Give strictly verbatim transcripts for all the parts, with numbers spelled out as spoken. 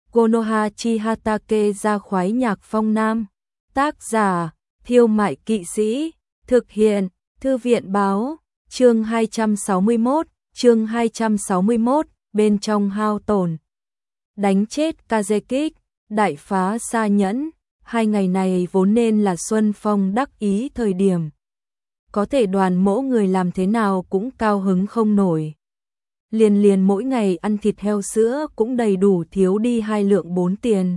Konoha Chihatake ra khoái nhạc phong nam. Tác giả, Thiêu Mại Kỵ Sĩ. Thực hiện, Thư viện báo. Chương hai trăm sáu mươi mốt, chương hai trăm sáu mươi mốt, bên trong hao tổn. Đánh chết Kazekik, đại phá Sa Nhẫn. Hai ngày này vốn nên là Xuân Phong đắc ý thời điểm. Có thể đoàn mỗ người làm thế nào cũng cao hứng không nổi. Liền liền mỗi ngày ăn thịt heo sữa cũng đầy đủ thiếu đi hai lượng bốn tiền.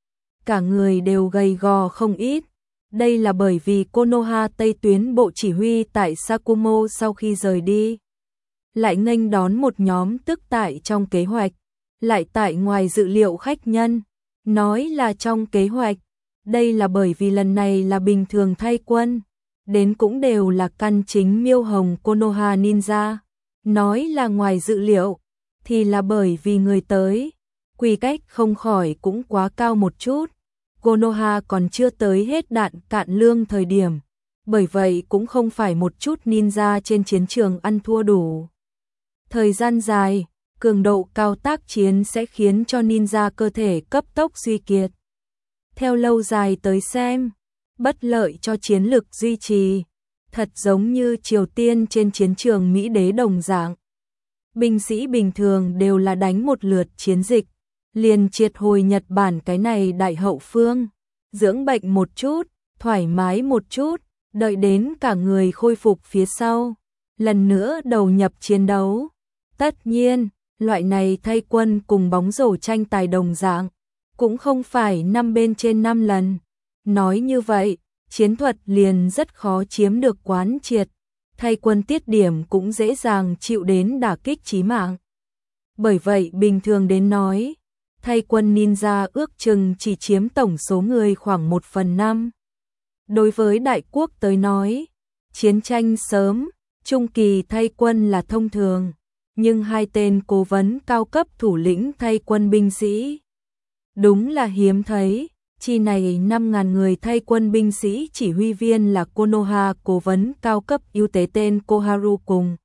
Cả người đều gầy gò không ít. Đây là bởi vì Konoha Tây tuyến bộ chỉ huy tại Sakumo sau khi rời đi. Lại nghênh đón một nhóm tức tại trong kế hoạch. Lại tại ngoài dự liệu khách nhân. Nói là trong kế hoạch. Đây là bởi vì lần này là bình thường thay quân. Đến cũng đều là căn chính miêu hồng Konoha Ninja. Nói là ngoài dự liệu, thì là bởi vì người tới. Quy cách không khỏi cũng quá cao một chút. Konoha còn chưa tới hết đạn cạn lương thời điểm. Bởi vậy cũng không phải một chút ninja trên chiến trường ăn thua đủ. Thời gian dài, cường độ cao tác chiến sẽ khiến cho ninja cơ thể cấp tốc suy kiệt. Theo lâu dài tới xem, bất lợi cho chiến lực duy trì. Thật giống như Triều Tiên trên chiến trường Mỹ đế đồng dạng. Binh sĩ bình thường đều là đánh một lượt chiến dịch, liền triệt hồi Nhật Bản cái này đại hậu phương, dưỡng bệnh một chút, thoải mái một chút, đợi đến cả người khôi phục phía sau, lần nữa đầu nhập chiến đấu. Tất nhiên, loại này thay quân cùng bóng rổ tranh tài đồng dạng, cũng không phải năm bên trên năm lần. Nói như vậy, chiến thuật liền rất khó chiếm được quán triệt, thay quân tiết điểm cũng dễ dàng chịu đến đả kích chí mạng. Bởi vậy bình thường đến nói, thay quân ninja ước chừng chỉ chiếm tổng số người khoảng một phần năm. Đối với đại quốc tới nói, chiến tranh sớm, trung kỳ thay quân là thông thường, nhưng hai tên cố vấn cao cấp thủ lĩnh thay quân binh sĩ, đúng là hiếm thấy. Chi này năm nghìn người thay quân binh sĩ chỉ huy viên là Konoha cố vấn cao cấp ưu tế tên Koharu cùng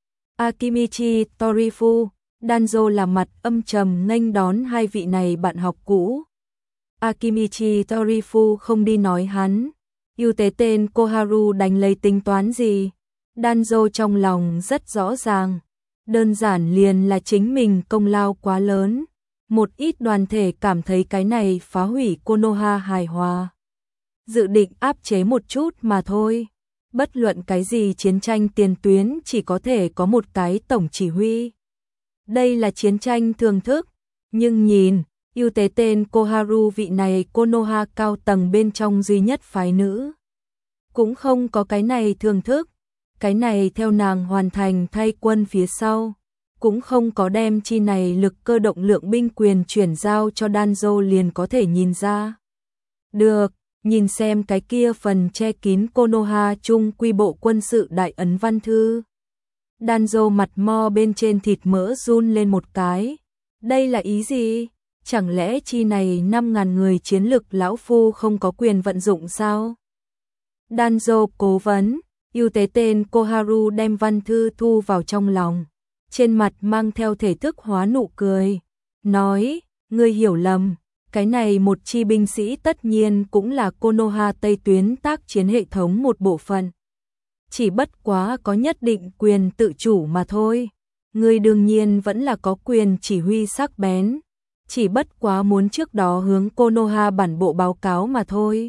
Akimichi Torifu. Danzo là mặt âm trầm nghênh đón hai vị này bạn học cũ. Akimichi Torifu không đi nói hắn, ưu tế tên Koharu đánh lấy tính toán gì. Danzo trong lòng rất rõ ràng, đơn giản liền là chính mình công lao quá lớn. Một ít đoàn thể cảm thấy cái này phá hủy Konoha hài hòa. Dự định áp chế một chút mà thôi. Bất luận cái gì chiến tranh tiền tuyến chỉ có thể có một cái tổng chỉ huy. Đây là chiến tranh thường thức. Nhưng nhìn, ưu tế tên Koharu vị này Konoha cao tầng bên trong duy nhất phái nữ. Cũng không có cái này thường thức. Cái này theo nàng hoàn thành thay quân phía sau. Cũng không có đem chi này lực cơ động lượng binh quyền chuyển giao cho Danzo liền có thể nhìn ra. Được, nhìn xem cái kia phần che kín Konoha chung quy bộ quân sự đại ấn văn thư. Danzo mặt mo bên trên thịt mỡ run lên một cái. Đây là ý gì? Chẳng lẽ chi này năm nghìn người chiến lực lão phu không có quyền vận dụng sao? Danzo cố vấn, ưu tế tên Koharu đem văn thư thu vào trong lòng. Trên mặt mang theo thể thức hóa nụ cười, nói, ngươi hiểu lầm, cái này một chi binh sĩ tất nhiên cũng là Konoha Tây tuyến tác chiến hệ thống một bộ phận. Chỉ bất quá có nhất định quyền tự chủ mà thôi, ngươi đương nhiên vẫn là có quyền chỉ huy sắc bén, chỉ bất quá muốn trước đó hướng Konoha bản bộ báo cáo mà thôi.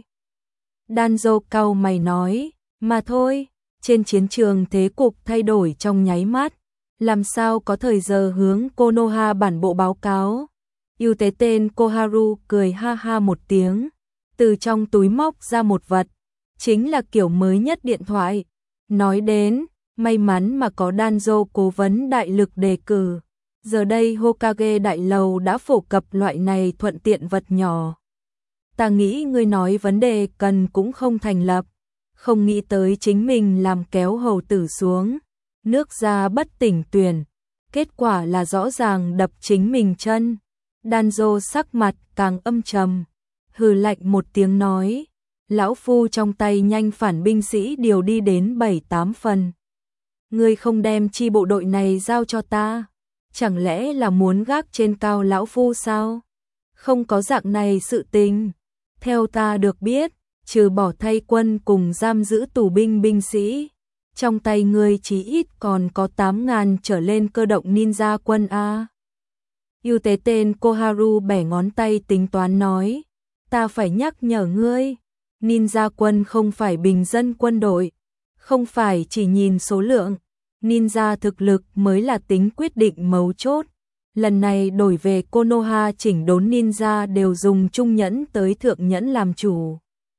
Danzo cau mày nói, mà thôi, trên chiến trường thế cục thay đổi trong nháy mắt. Làm sao có thời giờ hướng Konoha bản bộ báo cáo. Ưu tế tên Koharu cười ha ha một tiếng, từ trong túi móc ra một vật, chính là kiểu mới nhất điện thoại. Nói đến, may mắn mà có Danzo cố vấn đại lực đề cử. Giờ đây Hokage đại lầu đã phổ cập loại này thuận tiện vật nhỏ. Ta nghĩ ngươi nói vấn đề cần cũng không thành lập, không nghĩ tới chính mình làm kéo hầu tử xuống. Nước ra bất tỉnh tuyển, kết quả là rõ ràng đập chính mình chân. Danzo sắc mặt càng âm trầm, hừ lạnh một tiếng nói, lão phu trong tay nhanh phản binh sĩ điều đi đến bảy tám phần. Ngươi không đem chi bộ đội này giao cho ta, chẳng lẽ là muốn gác trên cao lão phu sao? Không có dạng này sự tình. Theo ta được biết, trừ bỏ thay quân cùng giam giữ tù binh binh sĩ, trong tay ngươi chí ít còn có tám ngàn trở lên cơ động ninja quân A. Ưu tế tên Koharu bẻ ngón tay tính toán nói, ta phải nhắc nhở ngươi, ninja quân không phải bình dân quân đội, không phải chỉ nhìn số lượng, ninja thực lực mới là tính quyết định mấu chốt. Lần này đổi về Konoha chỉnh đốn ninja đều dùng trung nhẫn tới thượng nhẫn làm chủ.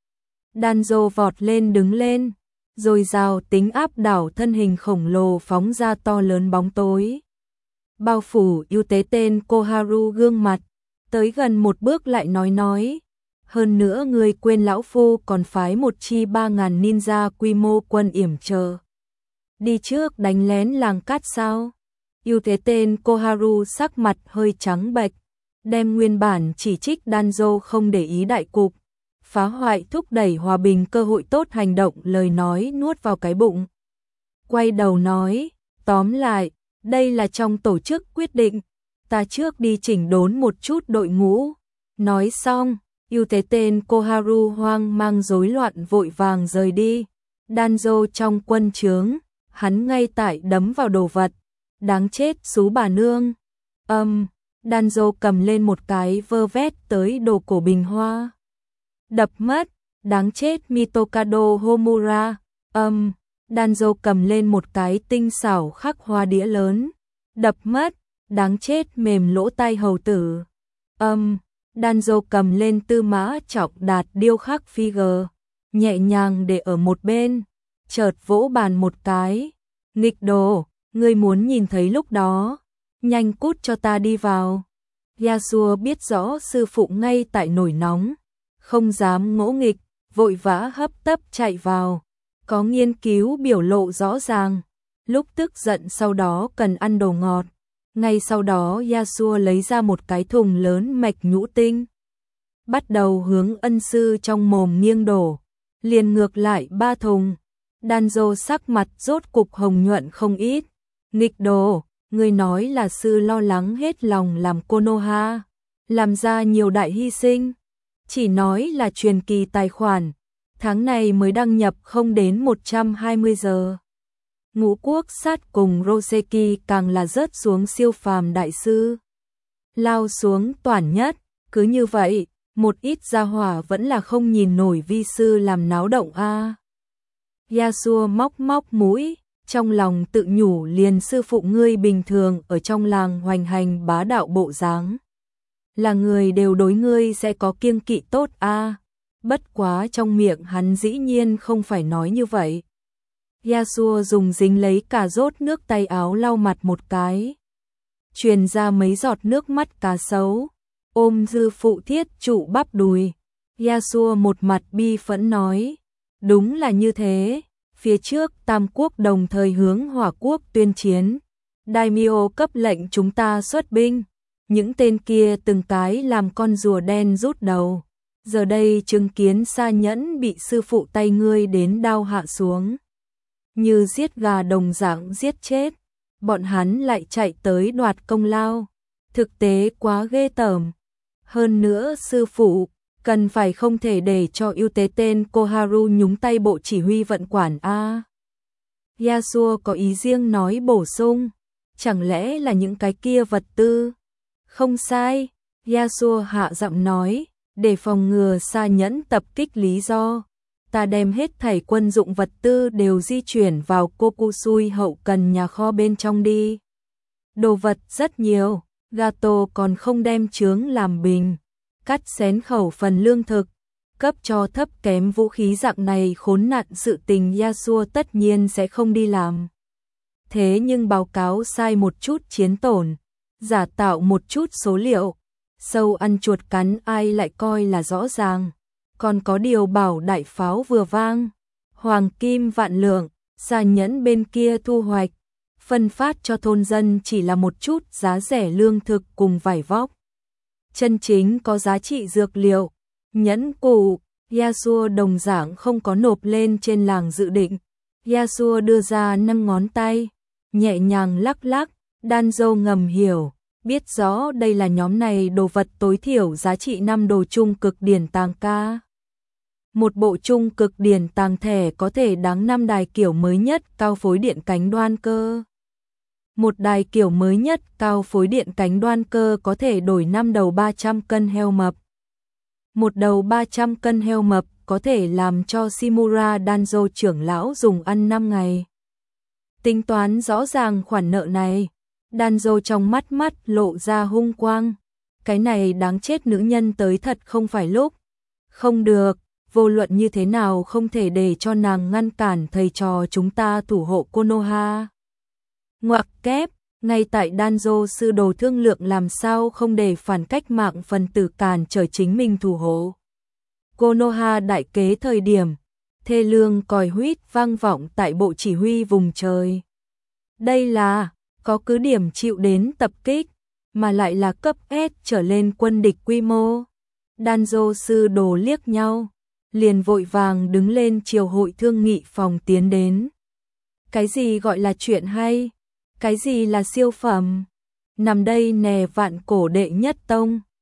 Danzo vọt lên đứng lên, rồi rào tính áp đảo thân hình khổng lồ phóng ra to lớn bóng tối. Bao phủ ưu tế tên Koharu gương mặt, tới gần một bước lại nói nói. Hơn nữa người quên lão phu còn phái một chi ba ngàn ninja quy mô quân yểm chờ. Đi trước đánh lén làng cát sao? Ưu thế tên Koharu sắc mặt hơi trắng bệch, đem nguyên bản chỉ trích Danzo không để ý đại cục, phá hoại thúc đẩy hòa bình cơ hội tốt hành động lời nói nuốt vào cái bụng. Quay đầu nói, tóm lại, đây là trong tổ chức quyết định, ta trước đi chỉnh đốn một chút đội ngũ. Nói xong, ưu thế tên Koharu hoang mang rối loạn vội vàng rời đi. Danzo trong quân trướng, hắn ngay tại đấm vào đồ vật. Đáng chết xú bà nương. Âm, um, Danzo cầm lên một cái vơ vét tới đồ cổ bình hoa. Đập mất, đáng chết Mitokado Homura. Âm, um, Danzo cầm lên một cái tinh xảo khắc hoa đĩa lớn. Đập mất, đáng chết mềm lỗ tai hầu tử. Âm, um, Danzo cầm lên tư mã trọng đạt điêu khắc figure, nhẹ nhàng để ở một bên, chợt vỗ bàn một cái. Nghịch đồ, ngươi muốn nhìn thấy lúc đó, nhanh cút cho ta đi vào. Yasuo biết rõ sư phụ ngay tại nổi nóng, không dám ngỗ nghịch, vội vã hấp tấp chạy vào, có nghiên cứu biểu lộ rõ ràng, lúc tức giận sau đó cần ăn đồ ngọt. Ngay sau đó Yasuo lấy ra một cái thùng lớn mạch nhũ tinh, bắt đầu hướng ân sư trong mồm nghiêng đổ, liền ngược lại ba thùng. Danzo sắc mặt rốt cục hồng nhuận không ít. Nghịch đồ, người nói là sư lo lắng hết lòng làm Konoha, làm ra nhiều đại hy sinh, chỉ nói là truyền kỳ tài khoản, tháng này mới đăng nhập không đến một trăm hai mươi giờ. Ngũ quốc sát cùng Roseki càng là rớt xuống siêu phàm đại sư, lao xuống toản nhất, cứ như vậy, một ít gia hỏa vẫn là không nhìn nổi vi sư làm náo động a. À. Yasuo móc móc mũi, trong lòng tự nhủ liền sư phụ ngươi bình thường ở trong làng hoành hành bá đạo bộ dáng, là người đều đối ngươi sẽ có kiêng kỵ tốt a. À. Bất quá trong miệng hắn dĩ nhiên không phải nói như vậy. Yasuo dùng dính lấy cà rốt nước tay áo lau mặt một cái, truyền ra mấy giọt nước mắt cá sấu, ôm dư phụ thiết trụ bắp đùi. Yasuo một mặt bi phẫn nói, đúng là như thế, phía trước Tam quốc đồng thời hướng Hỏa quốc tuyên chiến, Daimyo cấp lệnh chúng ta xuất binh, những tên kia từng cái làm con rùa đen rút đầu, giờ đây chứng kiến Sa Nhẫn bị sư phụ tay ngươi đến đao hạ xuống, như giết gà đồng dạng giết chết, bọn hắn lại chạy tới đoạt công lao, thực tế quá ghê tởm. Hơn nữa sư phụ cần phải không thể để cho ưu tế tên Koharu nhúng tay bộ chỉ huy vận quản a. À. Yasuo có ý riêng nói bổ sung, chẳng lẽ là những cái kia vật tư? Không sai, Yasuo hạ giọng nói, để phòng ngừa Sa Nhẫn tập kích lý do, ta đem hết thảy quân dụng vật tư đều di chuyển vào Kokusui hậu cần nhà kho bên trong đi. Đồ vật rất nhiều, Gato còn không đem chướng làm bình, cắt xén khẩu phần lương thực, cấp cho thấp kém vũ khí dạng này khốn nạn sự tình Yasuo tất nhiên sẽ không đi làm. Thế nhưng báo cáo sai một chút chiến tổn, giả tạo một chút số liệu, sâu ăn chuột cắn ai lại coi là rõ ràng. Còn có điều bảo đại pháo vừa vang, hoàng kim vạn lượng, Sa Nhẫn bên kia thu hoạch, phân phát cho thôn dân chỉ là một chút giá rẻ lương thực cùng vải vóc. Chân chính có giá trị dược liệu, nhẫn cụ, Yasuo đồng dạng không có nộp lên trên làng dự định. Yasuo đưa ra năm ngón tay, nhẹ nhàng lắc lắc, Danzo ngầm hiểu, biết rõ đây là nhóm này đồ vật tối thiểu giá trị năm đồ trung cực điển tàng ca. Một bộ trung cực điển tàng thẻ có thể đáng năm đài kiểu mới nhất cao phối điện cánh đoan cơ. Một đài kiểu mới nhất cao phối điện cánh đoan cơ có thể đổi năm đầu ba trăm cân heo mập. Một đầu ba trăm cân heo mập có thể làm cho Shimura Danzo trưởng lão dùng ăn năm ngày. Tính toán rõ ràng khoản nợ này, Danzo trong mắt mắt lộ ra hung quang. Cái này đáng chết nữ nhân tới thật không phải lúc. Không được, vô luận như thế nào không thể để cho nàng ngăn cản thầy trò chúng ta thủ hộ Konoha. Ngoặc kép, ngay tại Danzo sư đồ thương lượng làm sao không để phản cách mạng phần tử cản trở chính mình thủ hộ Konoha đại kế thời điểm, thê lương còi huýt vang vọng tại bộ chỉ huy vùng trời. Đây là, có cứ điểm chịu đến tập kích, mà lại là cấp S trở lên quân địch quy mô. Danzo sư đồ liếc nhau, liền vội vàng đứng lên chiều hội thương nghị phòng tiến đến. Cái gì gọi là chuyện hay? Cái gì là siêu phẩm? Nằm đây nè vạn cổ đệ nhất tông,